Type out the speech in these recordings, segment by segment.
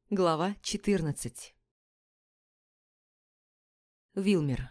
Глава 14. Вилмер.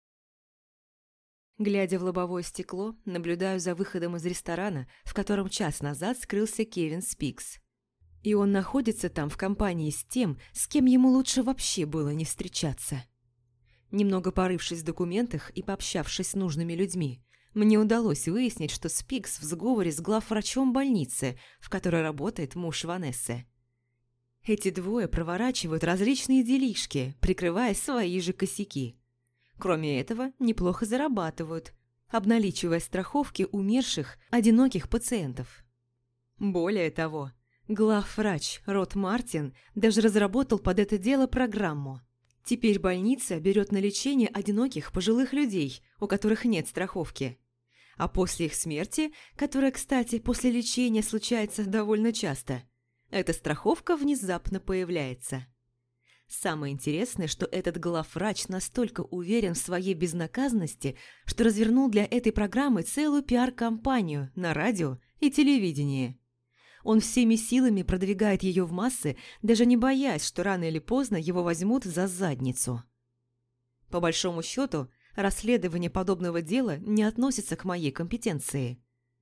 Глядя в лобовое стекло, наблюдаю за выходом из ресторана, в котором час назад скрылся Кевин Спикс. И он находится там в компании с тем, с кем ему лучше вообще было не встречаться. Немного порывшись в документах и пообщавшись с нужными людьми, мне удалось выяснить, что Спикс в сговоре с главврачом больницы, в которой работает муж Ванессы. Эти двое проворачивают различные делишки, прикрывая свои же косяки. Кроме этого, неплохо зарабатывают, обналичивая страховки умерших, одиноких пациентов. Более того, главврач Рот Мартин даже разработал под это дело программу. Теперь больница берет на лечение одиноких пожилых людей, у которых нет страховки. А после их смерти, которая, кстати, после лечения случается довольно часто, эта страховка внезапно появляется. Самое интересное, что этот главврач настолько уверен в своей безнаказанности, что развернул для этой программы целую пиар-кампанию на радио и телевидении. Он всеми силами продвигает ее в массы, даже не боясь, что рано или поздно его возьмут за задницу. По большому счету, расследование подобного дела не относится к моей компетенции.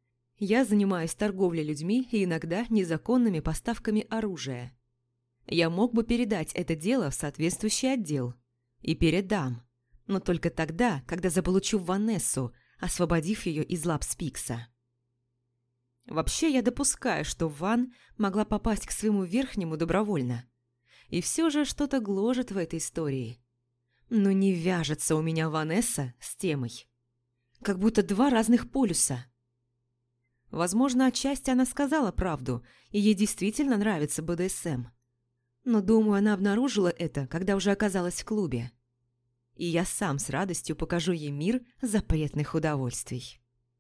Я занимаюсь торговлей людьми и иногда незаконными поставками оружия. Я мог бы передать это дело в соответствующий отдел. И передам. Но только тогда, когда заполучу Ванессу, освободив ее из лап Спикса. Вообще, я допускаю, что Ван могла попасть к своему верхнему добровольно. И все же что-то гложет в этой истории. Но не вяжется у меня Ванесса с темой. Как будто два разных полюса. Возможно, отчасти она сказала правду, и ей действительно нравится БДСМ. Но, думаю, она обнаружила это, когда уже оказалась в клубе. И я сам с радостью покажу ей мир запретных удовольствий.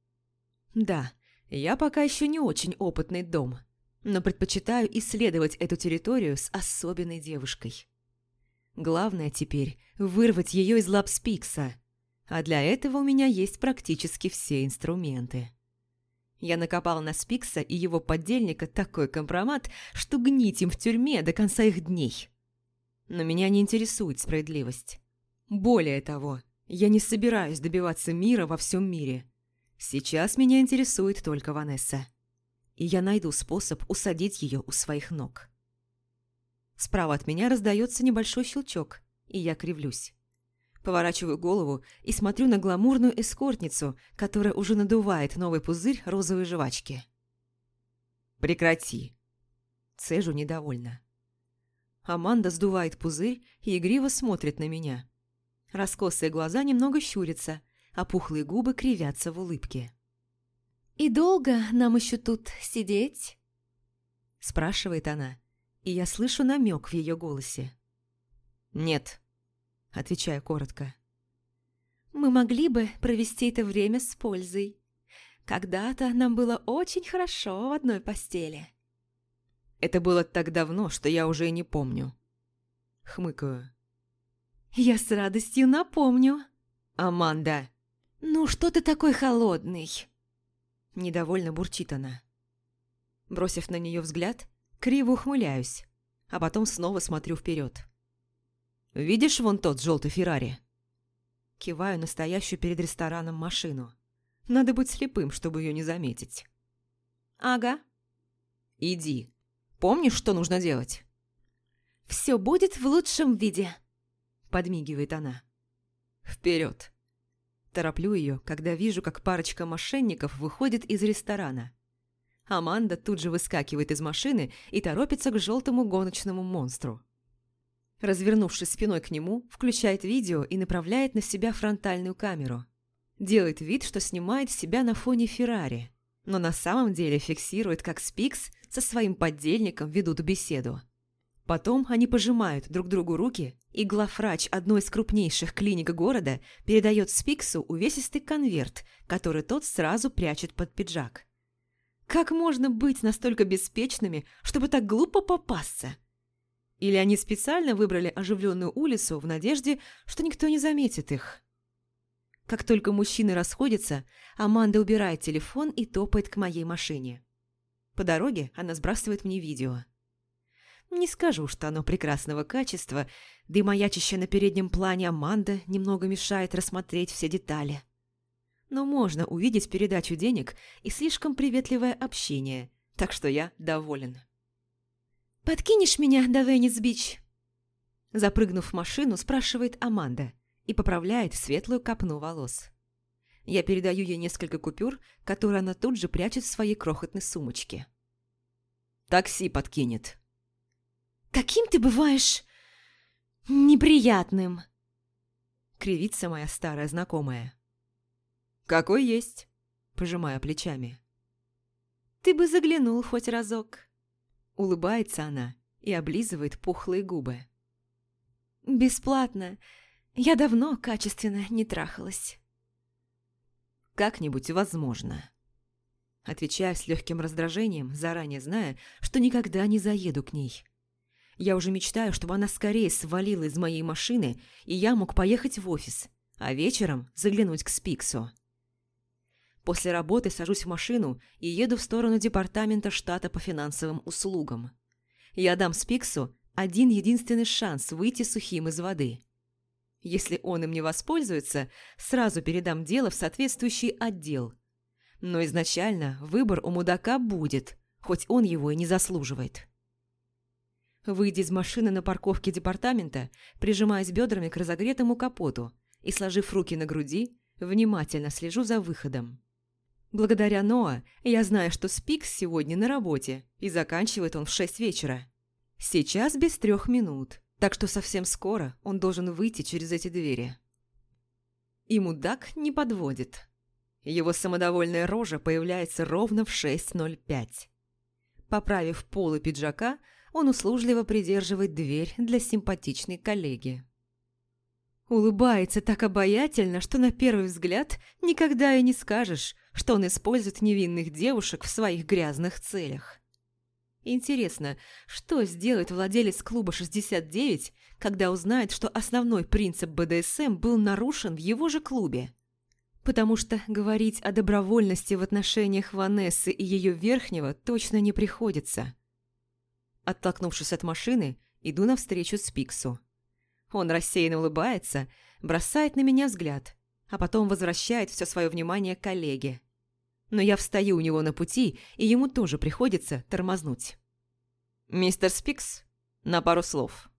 Да, я пока еще не очень опытный дом, но предпочитаю исследовать эту территорию с особенной девушкой. Главное теперь вырвать ее из лап Спикса, а для этого у меня есть практически все инструменты. Я накопал на Спикса и его подельника такой компромат, что гнить им в тюрьме до конца их дней. Но меня не интересует справедливость. Более того, я не собираюсь добиваться мира во всем мире. Сейчас меня интересует только Ванесса. И я найду способ усадить ее у своих ног. Справа от меня раздается небольшой щелчок, и я кривлюсь. Поворачиваю голову и смотрю на гламурную эскортницу, которая уже надувает новый пузырь розовой жвачки. «Прекрати!» Цежу недовольно. Аманда сдувает пузырь и игриво смотрит на меня. Раскосые глаза немного щурятся, а пухлые губы кривятся в улыбке. «И долго нам еще тут сидеть?» Спрашивает она, и я слышу намек в ее голосе. «Нет», отвечаю коротко. «Мы могли бы провести это время с пользой. Когда-то нам было очень хорошо в одной постели». «Это было так давно, что я уже и не помню». Хмыкаю. «Я с радостью напомню». «Аманда!» «Ну что ты такой холодный?» Недовольно бурчит она. Бросив на нее взгляд, криво ухмыляюсь, а потом снова смотрю вперед. «Видишь вон тот желтый Феррари?» Киваю на стоящую перед рестораном машину. Надо быть слепым, чтобы ее не заметить. «Ага». «Иди. Помнишь, что нужно делать?» «Все будет в лучшем виде», – подмигивает она. «Вперед!» Тороплю ее, когда вижу, как парочка мошенников выходит из ресторана. Аманда тут же выскакивает из машины и торопится к желтому гоночному монстру. Развернувшись спиной к нему, включает видео и направляет на себя фронтальную камеру. Делает вид, что снимает себя на фоне Феррари, но на самом деле фиксирует, как Спикс со своим подельником ведут беседу. Потом они пожимают друг другу руки, и главврач одной из крупнейших клиник города передает Спиксу увесистый конверт, который тот сразу прячет под пиджак. Как можно быть настолько беспечными, чтобы так глупо попасться? Или они специально выбрали оживленную улицу в надежде, что никто не заметит их? Как только мужчины расходятся, Аманда убирает телефон и топает к моей машине. По дороге она сбрасывает мне видео. Не скажу, что оно прекрасного качества, да и маячащая на переднем плане Аманда немного мешает рассмотреть все детали. Но можно увидеть передачу денег и слишком приветливое общение, так что я доволен. «Подкинешь меня до Венес-Бич?» Запрыгнув в машину, спрашивает Аманда и поправляет светлую копну волос. Я передаю ей несколько купюр, которые она тут же прячет в своей крохотной сумочке. «Такси подкинет». «Каким ты бываешь неприятным!» Кривится моя старая знакомая. «Какой есть?» Пожимая плечами. «Ты бы заглянул хоть разок». Улыбается она и облизывает пухлые губы. «Бесплатно. Я давно качественно не трахалась». «Как-нибудь возможно». Отвечаю с легким раздражением, заранее зная, что никогда не заеду к ней. Я уже мечтаю, чтобы она скорее свалила из моей машины, и я мог поехать в офис, а вечером заглянуть к Спиксу. После работы сажусь в машину и еду в сторону департамента штата по финансовым услугам. Я дам Спиксу один единственный шанс выйти сухим из воды. Если он им не воспользуется, сразу передам дело в соответствующий отдел. Но изначально выбор у мудака будет, хоть он его и не заслуживает. Выйдя из машины на парковке департамента, прижимаясь бедрами к разогретому капоту и, сложив руки на груди, внимательно слежу за выходом. Благодаря Ноа я знаю, что Спикс сегодня на работе, и заканчивает он в 6 вечера. Сейчас без 3 минут, так что совсем скоро он должен выйти через эти двери. И мудак не подводит. Его самодовольная рожа появляется ровно в 6:05. Поправив полы пиджака, он услужливо придерживает дверь для симпатичной коллеги. Улыбается так обаятельно, что на первый взгляд никогда и не скажешь, что он использует невинных девушек в своих грязных целях. Интересно, что сделает владелец клуба 69, когда узнает, что основной принцип БДСМ был нарушен в его же клубе? Потому что говорить о добровольности в отношениях Ванессы и ее верхнего точно не приходится. Оттолкнувшись от машины, иду навстречу Спиксу. Он рассеянно улыбается, бросает на меня взгляд, а потом возвращает все свое внимание к коллеге. Но я встаю у него на пути, и ему тоже приходится тормознуть. «Мистер Спикс, на пару слов».